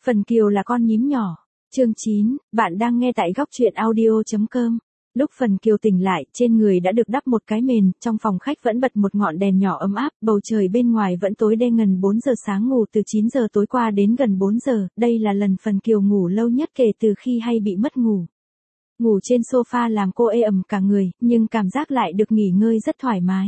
Phần Kiều là con nhím nhỏ. Chương 9, bạn đang nghe tại góc truyện audio.com. Lúc Phần Kiều tỉnh lại, trên người đã được đắp một cái mền, trong phòng khách vẫn bật một ngọn đèn nhỏ ấm áp, bầu trời bên ngoài vẫn tối đen. Gần 4 giờ sáng, ngủ từ 9 giờ tối qua đến gần 4 giờ, đây là lần Phần Kiều ngủ lâu nhất kể từ khi hay bị mất ngủ. Ngủ trên sofa làm cô ê ẩm cả người, nhưng cảm giác lại được nghỉ ngơi rất thoải mái.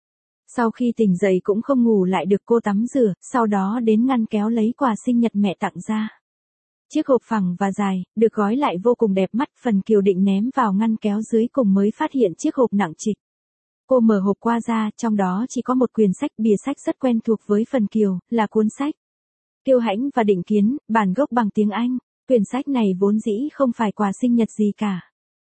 Sau khi tỉnh dậy cũng không ngủ lại được, cô tắm rửa, sau đó đến ngăn kéo lấy quà sinh nhật mẹ tặng ra. Chiếc hộp phẳng và dài, được gói lại vô cùng đẹp mắt. Phần Kiều định ném vào ngăn kéo dưới cùng mới phát hiện chiếc hộp nặng trịch. Cô mở hộp qua ra, trong đó chỉ có một quyển sách, bìa sách rất quen thuộc với Phần Kiều, là cuốn sách Kiêu Hãnh và Định Kiến, bản gốc bằng tiếng Anh. Quyển sách này vốn dĩ không phải quà sinh nhật gì cả.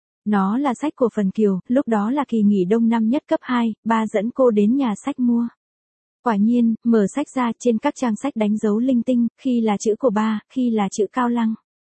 Nó là sách của Phần Kiều, lúc đó là kỳ nghỉ đông năm nhất cấp 2, ba dẫn cô đến nhà sách mua. Quả nhiên, mở sách ra, trên các trang sách đánh dấu linh tinh, khi là chữ của ba, khi là chữ Cao Lăng.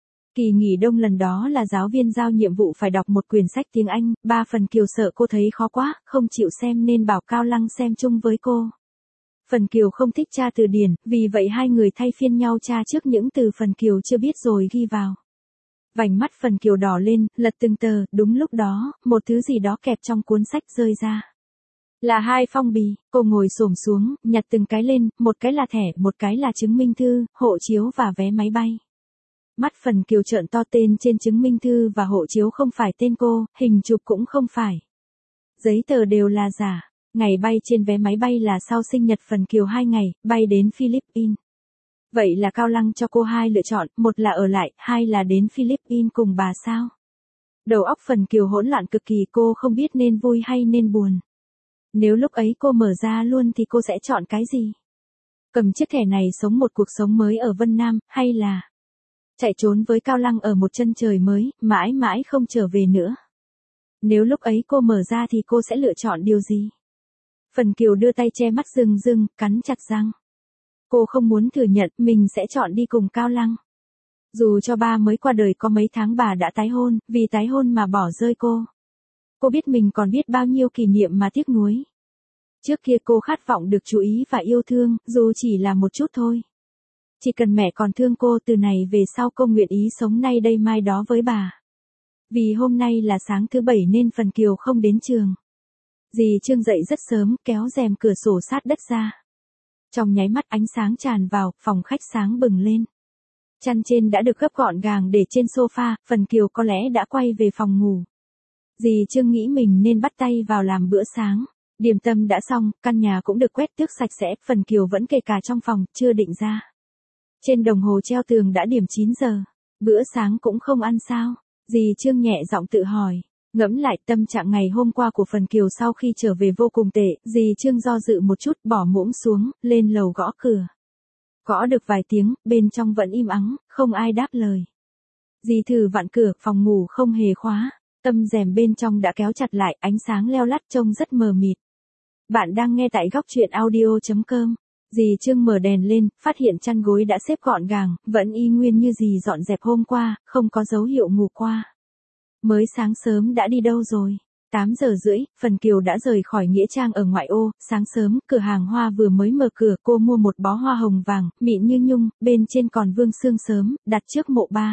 Kỳ nghỉ đông lần đó là giáo viên giao nhiệm vụ phải đọc một quyển sách tiếng Anh, ba Phần Kiều sợ cô thấy khó quá, không chịu xem nên bảo Cao Lăng xem chung với cô. Phần Kiều không thích tra từ điển, vì vậy hai người thay phiên nhau tra trước những từ Phần Kiều chưa biết rồi ghi vào. Vành mắt Phần Kiều đỏ lên, lật từng tờ, đúng lúc đó, một thứ gì đó kẹp trong cuốn sách rơi ra. Là 2 phong bì, cô ngồi xổm xuống, nhặt từng cái lên, một cái là thẻ, một cái là chứng minh thư, hộ chiếu và vé máy bay. Mắt Phần Kiều trợn to, tên trên chứng minh thư và hộ chiếu không phải tên cô, hình chụp cũng không phải. Giấy tờ đều là giả, ngày bay trên vé máy bay là sau sinh nhật Phần Kiều 2 ngày, bay đến Philippines. Vậy là Cao Lăng cho cô 2 lựa chọn, một là ở lại, 2 là đến Philippines cùng bà sao? Đầu óc Phần Kiều hỗn loạn cực kỳ, cô không biết nên vui hay nên buồn. Nếu lúc ấy cô mở ra luôn thì cô sẽ chọn cái gì? Cầm chiếc thẻ này sống một cuộc sống mới ở Vân Nam, hay là chạy trốn với Cao Lăng ở một chân trời mới, mãi mãi không trở về nữa? Nếu lúc ấy cô mở ra thì cô sẽ lựa chọn điều gì? Phần Kiều đưa tay che mắt rưng rưng, cắn chặt răng. Cô không muốn thừa nhận mình sẽ chọn đi cùng Cao Lăng. Dù cho ba mới qua đời có mấy tháng bà đã tái hôn, vì tái hôn mà bỏ rơi cô. Cô biết mình còn biết bao nhiêu kỷ niệm mà tiếc nuối. Trước kia cô khát vọng được chú ý và yêu thương, dù chỉ là một chút thôi. Chỉ cần mẹ còn thương cô, từ này về sau cô nguyện ý sống nay đây mai đó với bà. Vì hôm nay là sáng thứ 7 nên Phần Kiều không đến trường. Dì Trương dậy rất sớm, kéo rèm cửa sổ sát đất ra. Trong nháy mắt ánh sáng tràn vào, phòng khách sáng bừng lên. Chăn trên đã được gấp gọn gàng để trên sofa, Phần Kiều có lẽ đã quay về phòng ngủ. Dì Trương nghĩ mình nên bắt tay vào làm bữa sáng. Điểm tâm đã xong, căn nhà cũng được quét tước sạch sẽ, Phần Kiều vẫn kể cả trong phòng, chưa định ra. Trên đồng hồ treo tường đã điểm 9 giờ. Bữa sáng cũng không ăn sao? Dì Trương nhẹ giọng tự hỏi. Ngẫm lại tâm trạng ngày hôm qua của Phần Kiều sau khi trở về vô cùng tệ, dì Trương do dự một chút, bỏ muỗng xuống, lên lầu gõ cửa. Gõ được vài tiếng, bên trong vẫn im ắng, không ai đáp lời. Dì thử vặn cửa, phòng ngủ không hề khóa. Tấm rèm bên trong đã kéo chặt lại, ánh sáng leo lắt trông rất mờ mịt. Bạn đang nghe tại góc truyện audio.com. Dì Trương mở đèn lên, phát hiện chăn gối đã xếp gọn gàng, vẫn y nguyên như dì dọn dẹp hôm qua, không có dấu hiệu ngủ qua. Mới sáng sớm đã đi đâu rồi? 8 giờ rưỡi, Phần Kiều đã rời khỏi nghĩa trang ở ngoại ô. Sáng sớm, cửa hàng hoa vừa mới mở cửa, cô mua một bó hoa hồng vàng, mịn như nhung, bên trên còn vương sương sớm, đặt trước mộ ba.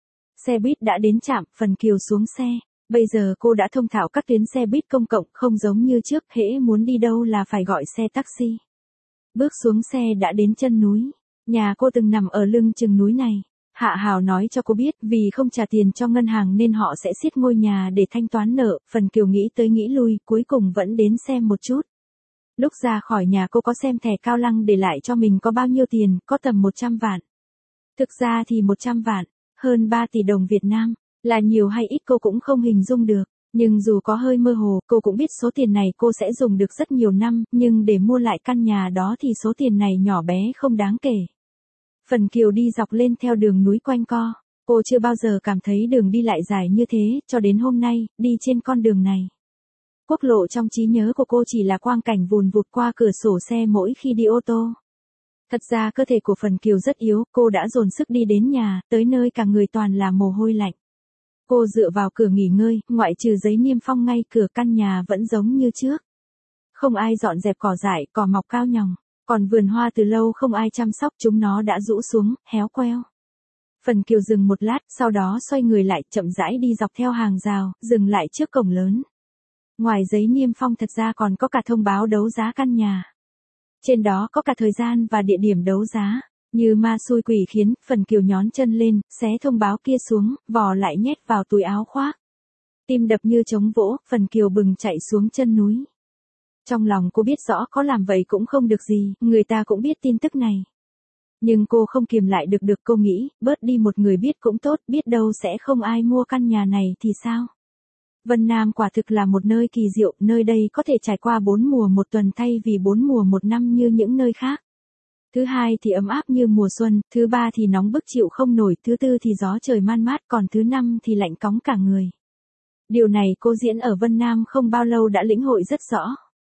Xe buýt đã đến trạm, Phần Kiều xuống xe. Bây giờ cô đã thông thạo các tuyến xe buýt công cộng, không giống như trước, hễ muốn đi đâu là phải gọi xe taxi. Bước xuống xe đã đến chân núi. Nhà cô từng nằm ở lưng chừng núi này. Hạ Hào nói cho cô biết, vì không trả tiền cho ngân hàng nên họ sẽ xiết ngôi nhà để thanh toán nợ. Phần Kiều nghĩ tới nghĩ lui, cuối cùng vẫn đến xem một chút. Lúc ra khỏi nhà cô có xem thẻ Cao Lăng để lại cho mình có bao nhiêu tiền, có tầm 100 vạn. Thực ra thì 100 vạn, hơn 3 tỷ đồng Việt Nam, là nhiều hay ít cô cũng không hình dung được. Nhưng dù có hơi mơ hồ, cô cũng biết số tiền này cô sẽ dùng được rất nhiều năm, nhưng để mua lại căn nhà đó thì số tiền này nhỏ bé không đáng kể. Phần Kiều đi dọc lên theo đường núi quanh co. Cô chưa bao giờ cảm thấy đường đi lại dài như thế, cho đến hôm nay, đi trên con đường này. Quốc lộ trong trí nhớ của cô chỉ là quang cảnh vùn vụt qua cửa sổ xe mỗi khi đi ô tô. Thật ra cơ thể của Phần Kiều rất yếu, cô đã dồn sức đi đến nhà, tới nơi cả người toàn là mồ hôi lạnh. Cô dựa vào cửa nghỉ ngơi, ngoại trừ giấy niêm phong ngay cửa, căn nhà vẫn giống như trước. Không ai dọn dẹp cỏ dại, cỏ mọc cao nhòng. Còn vườn hoa từ lâu không ai chăm sóc, chúng nó đã rũ xuống, héo queo. Phần Kiều dừng một lát, sau đó xoay người lại, chậm rãi đi dọc theo hàng rào, dừng lại trước cổng lớn. Ngoài giấy niêm phong thật ra còn có cả thông báo đấu giá căn nhà. Trên đó có cả thời gian và địa điểm đấu giá. Như ma xui quỷ khiến, Phần Kiều nhón chân lên, xé thông báo kia xuống, vò lại nhét vào túi áo khoác. Tim đập như trống vỗ, Phần Kiều bừng chạy xuống chân núi. Trong lòng cô biết rõ có làm vậy cũng không được gì, người ta cũng biết tin tức này. Nhưng cô không kiềm lại được cô nghĩ, bớt đi một người biết cũng tốt, biết đâu sẽ không ai mua căn nhà này thì sao. Vân Nam quả thực là một nơi kỳ diệu, nơi đây có thể trải qua 4 mùa một tuần thay vì 4 mùa một năm như những nơi khác. Thứ hai thì ấm áp như mùa xuân, thứ ba thì nóng bức chịu không nổi, thứ tư thì gió trời man mát, còn thứ năm thì lạnh cóng cả người. Điều này cô Diễn ở Vân Nam không bao lâu đã lĩnh hội rất rõ.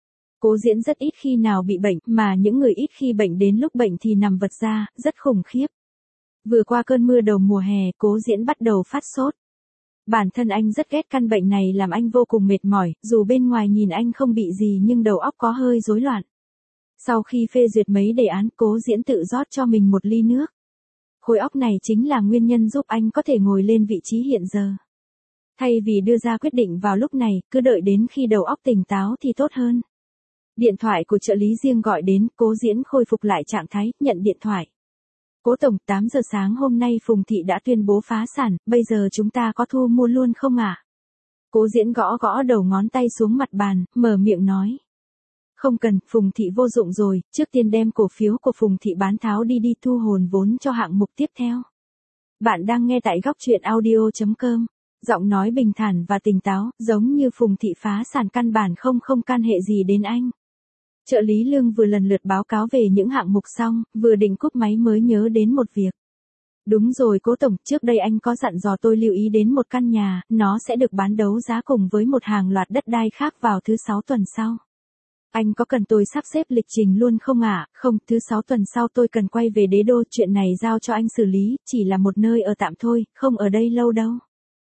Cô Diễn rất ít khi nào bị bệnh, mà những người ít khi bệnh đến lúc bệnh thì nằm vật ra, rất khủng khiếp. Vừa qua cơn mưa đầu mùa hè, Cố Diễn bắt đầu phát sốt. Bản thân anh rất ghét căn bệnh này làm anh vô cùng mệt mỏi, dù bên ngoài nhìn anh không bị gì nhưng đầu óc có hơi rối loạn. Sau khi phê duyệt mấy đề án, Cố Diễn tự rót cho mình một ly nước. Khối óc này chính là nguyên nhân giúp anh có thể ngồi lên vị trí hiện giờ. Thay vì đưa ra quyết định vào lúc này, cứ đợi đến khi đầu óc tỉnh táo thì tốt hơn. Điện thoại của trợ lý riêng gọi đến, Cố Diễn khôi phục lại trạng thái, nhận điện thoại. Cố Tổng, 8 giờ sáng hôm nay Phùng Thị đã tuyên bố phá sản, bây giờ chúng ta có thu mua luôn không ạ? Cố Diễn gõ gõ đầu ngón tay xuống mặt bàn, mở miệng nói. Không cần, Phùng Thị vô dụng rồi, trước tiên đem cổ phiếu của Phùng Thị bán tháo đi thu hồn vốn cho hạng mục tiếp theo. Bạn đang nghe tại góc truyện audio.com. Giọng nói bình thản và tỉnh táo, giống như Phùng Thị phá sản căn bản không can hệ gì đến anh. Trợ lý Lương vừa lần lượt báo cáo về những hạng mục xong, vừa định cúp máy mới nhớ đến một việc. Đúng rồi Cố Tổng, trước đây anh có dặn dò tôi lưu ý đến một căn nhà, nó sẽ được bán đấu giá cùng với một hàng loạt đất đai khác vào thứ 6 tuần sau. Anh có cần tôi sắp xếp lịch trình luôn không ạ? Không, thứ 6 tuần sau tôi cần quay về Đế Đô, chuyện này giao cho anh xử lý, chỉ là một nơi ở tạm thôi, không ở đây lâu đâu.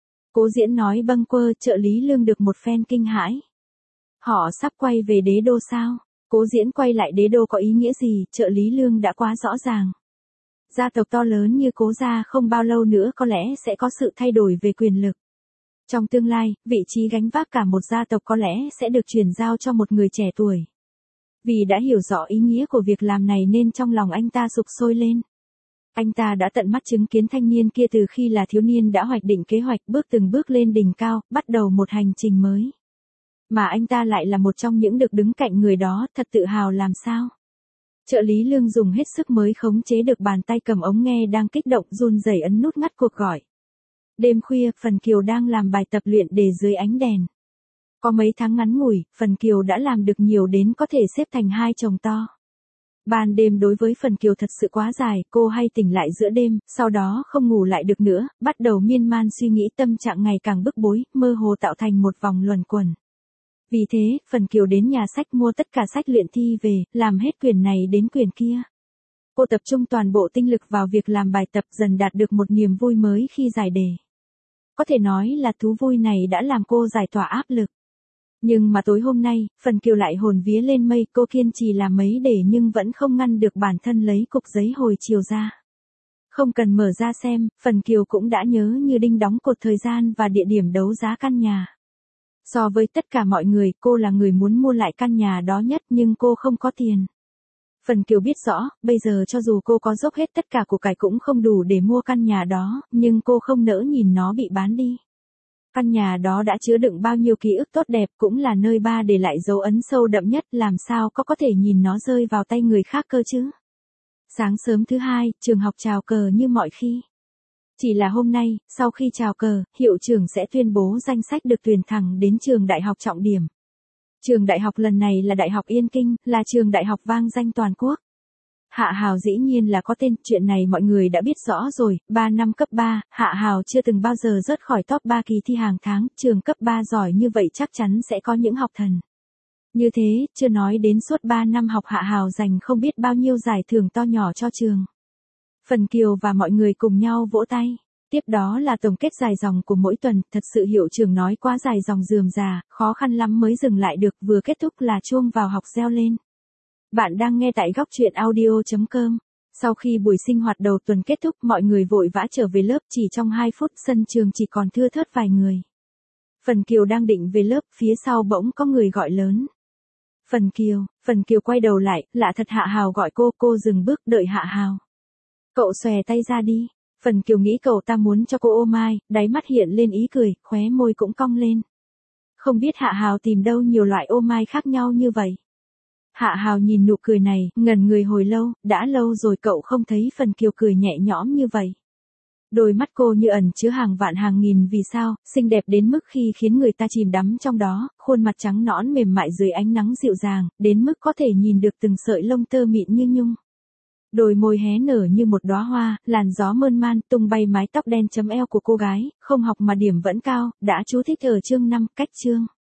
Cố Diễn nói bâng quơ, trợ lý Lương được một phen kinh hãi. Họ sắp quay về Đế Đô sao? Cố Diễn quay lại Đế Đô có ý nghĩa gì, trợ lý Lương đã quá rõ ràng. Gia tộc to lớn như Cố gia không bao lâu nữa có lẽ sẽ có sự thay đổi về quyền lực. Trong tương lai, vị trí gánh vác cả một gia tộc có lẽ sẽ được chuyển giao cho một người trẻ tuổi. Vì đã hiểu rõ ý nghĩa của việc làm này nên trong lòng anh ta sục sôi lên. Anh ta đã tận mắt chứng kiến thanh niên kia từ khi là thiếu niên đã hoạch định kế hoạch bước từng bước lên đỉnh cao, bắt đầu một hành trình mới. Mà anh ta lại là một trong những được đứng cạnh người đó, thật tự hào làm sao. Trợ lý Lương dùng hết sức mới khống chế được bàn tay cầm ống nghe đang kích động run rẩy ấn nút ngắt cuộc gọi. Đêm khuya, Phần Kiều đang làm bài tập luyện đề dưới ánh đèn. Có mấy tháng ngắn ngủi, Phần Kiều đã làm được nhiều đến có thể xếp thành 2 chồng to. Ban đêm đối với Phần Kiều thật sự quá dài, cô hay tỉnh lại giữa đêm, sau đó không ngủ lại được nữa, bắt đầu miên man suy nghĩ, tâm trạng ngày càng bức bối, mơ hồ tạo thành một vòng luẩn quẩn. Vì thế, Phần Kiều đến nhà sách mua tất cả sách luyện thi về, làm hết quyển này đến quyển kia. Cô tập trung toàn bộ tinh lực vào việc làm bài tập, dần đạt được một niềm vui mới khi giải đề. Có thể nói là thú vui này đã làm cô giải tỏa áp lực. Nhưng mà tối hôm nay, Phần Kiều lại hồn vía lên mây, cô kiên trì làm mấy đề nhưng vẫn không ngăn được bản thân lấy cục giấy hồi chiều ra. Không cần mở ra xem, Phần Kiều cũng đã nhớ như đinh đóng cột thời gian và địa điểm đấu giá căn nhà. So với tất cả mọi người, cô là người muốn mua lại căn nhà đó nhất nhưng cô không có tiền. Phần Kiều biết rõ, bây giờ cho dù cô có dốc hết tất cả của cải cũng không đủ để mua căn nhà đó, nhưng cô không nỡ nhìn nó bị bán đi. Căn nhà đó đã chứa đựng bao nhiêu ký ức tốt đẹp, cũng là nơi ba để lại dấu ấn sâu đậm nhất, làm sao có thể nhìn nó rơi vào tay người khác cơ chứ. Sáng sớm thứ hai, trường học chào cờ như mọi khi. Chỉ là hôm nay, sau khi chào cờ, hiệu trưởng sẽ tuyên bố danh sách được tuyển thẳng đến trường đại học trọng điểm. Trường đại học lần này là Đại học Yên Kinh, là trường đại học vang danh toàn quốc. Hạ Hào dĩ nhiên là có tên, chuyện này mọi người đã biết rõ rồi, 3 năm cấp 3, Hạ Hào chưa từng bao giờ rớt khỏi top 3 kỳ thi hàng tháng, trường cấp 3 giỏi như vậy chắc chắn sẽ có những học thần. Như thế, chưa nói đến suốt 3 năm học Hạ Hào giành không biết bao nhiêu giải thưởng to nhỏ cho trường. Phần Kiều và mọi người cùng nhau vỗ tay. Tiếp đó là tổng kết dài dòng của mỗi tuần, thật sự hiệu trưởng nói quá dài dòng rườm rà, khó khăn lắm mới dừng lại được, vừa kết thúc là chuông vào học reo lên. Bạn đang nghe tại góc truyện audio.com. Sau khi buổi sinh hoạt đầu tuần kết thúc, mọi người vội vã trở về lớp, chỉ trong 2 phút sân trường chỉ còn thưa thớt vài người. Phần Kiều đang định về lớp, phía sau bỗng có người gọi lớn. Phần Kiều quay đầu lại, lạ thật Hạ Hào gọi cô dừng bước đợi Hạ Hào. Cậu xòe tay ra đi. Phần Kiều nghĩ cậu ta muốn cho cô ôm ai, đáy mắt hiện lên ý cười, khóe môi cũng cong lên. Không biết Hạ Hào tìm đâu nhiều loại ô mai khác nhau như vậy. Hạ Hào nhìn nụ cười này, ngẩn người hồi lâu, đã lâu rồi cậu không thấy Phần Kiều cười nhẹ nhõm như vậy. Đôi mắt cô như ẩn chứa hàng vạn hàng nghìn vì sao, xinh đẹp đến mức khi khiến người ta chìm đắm trong đó, khuôn mặt trắng nõn mềm mại dưới ánh nắng dịu dàng, đến mức có thể nhìn được từng sợi lông tơ mịn như nhung. Đôi môi hé nở như một đóa hoa, làn gió mơn man tung bay mái tóc đen chấm eo của cô gái, không học mà điểm vẫn cao, đã chú thích ở chương 5, cách chương.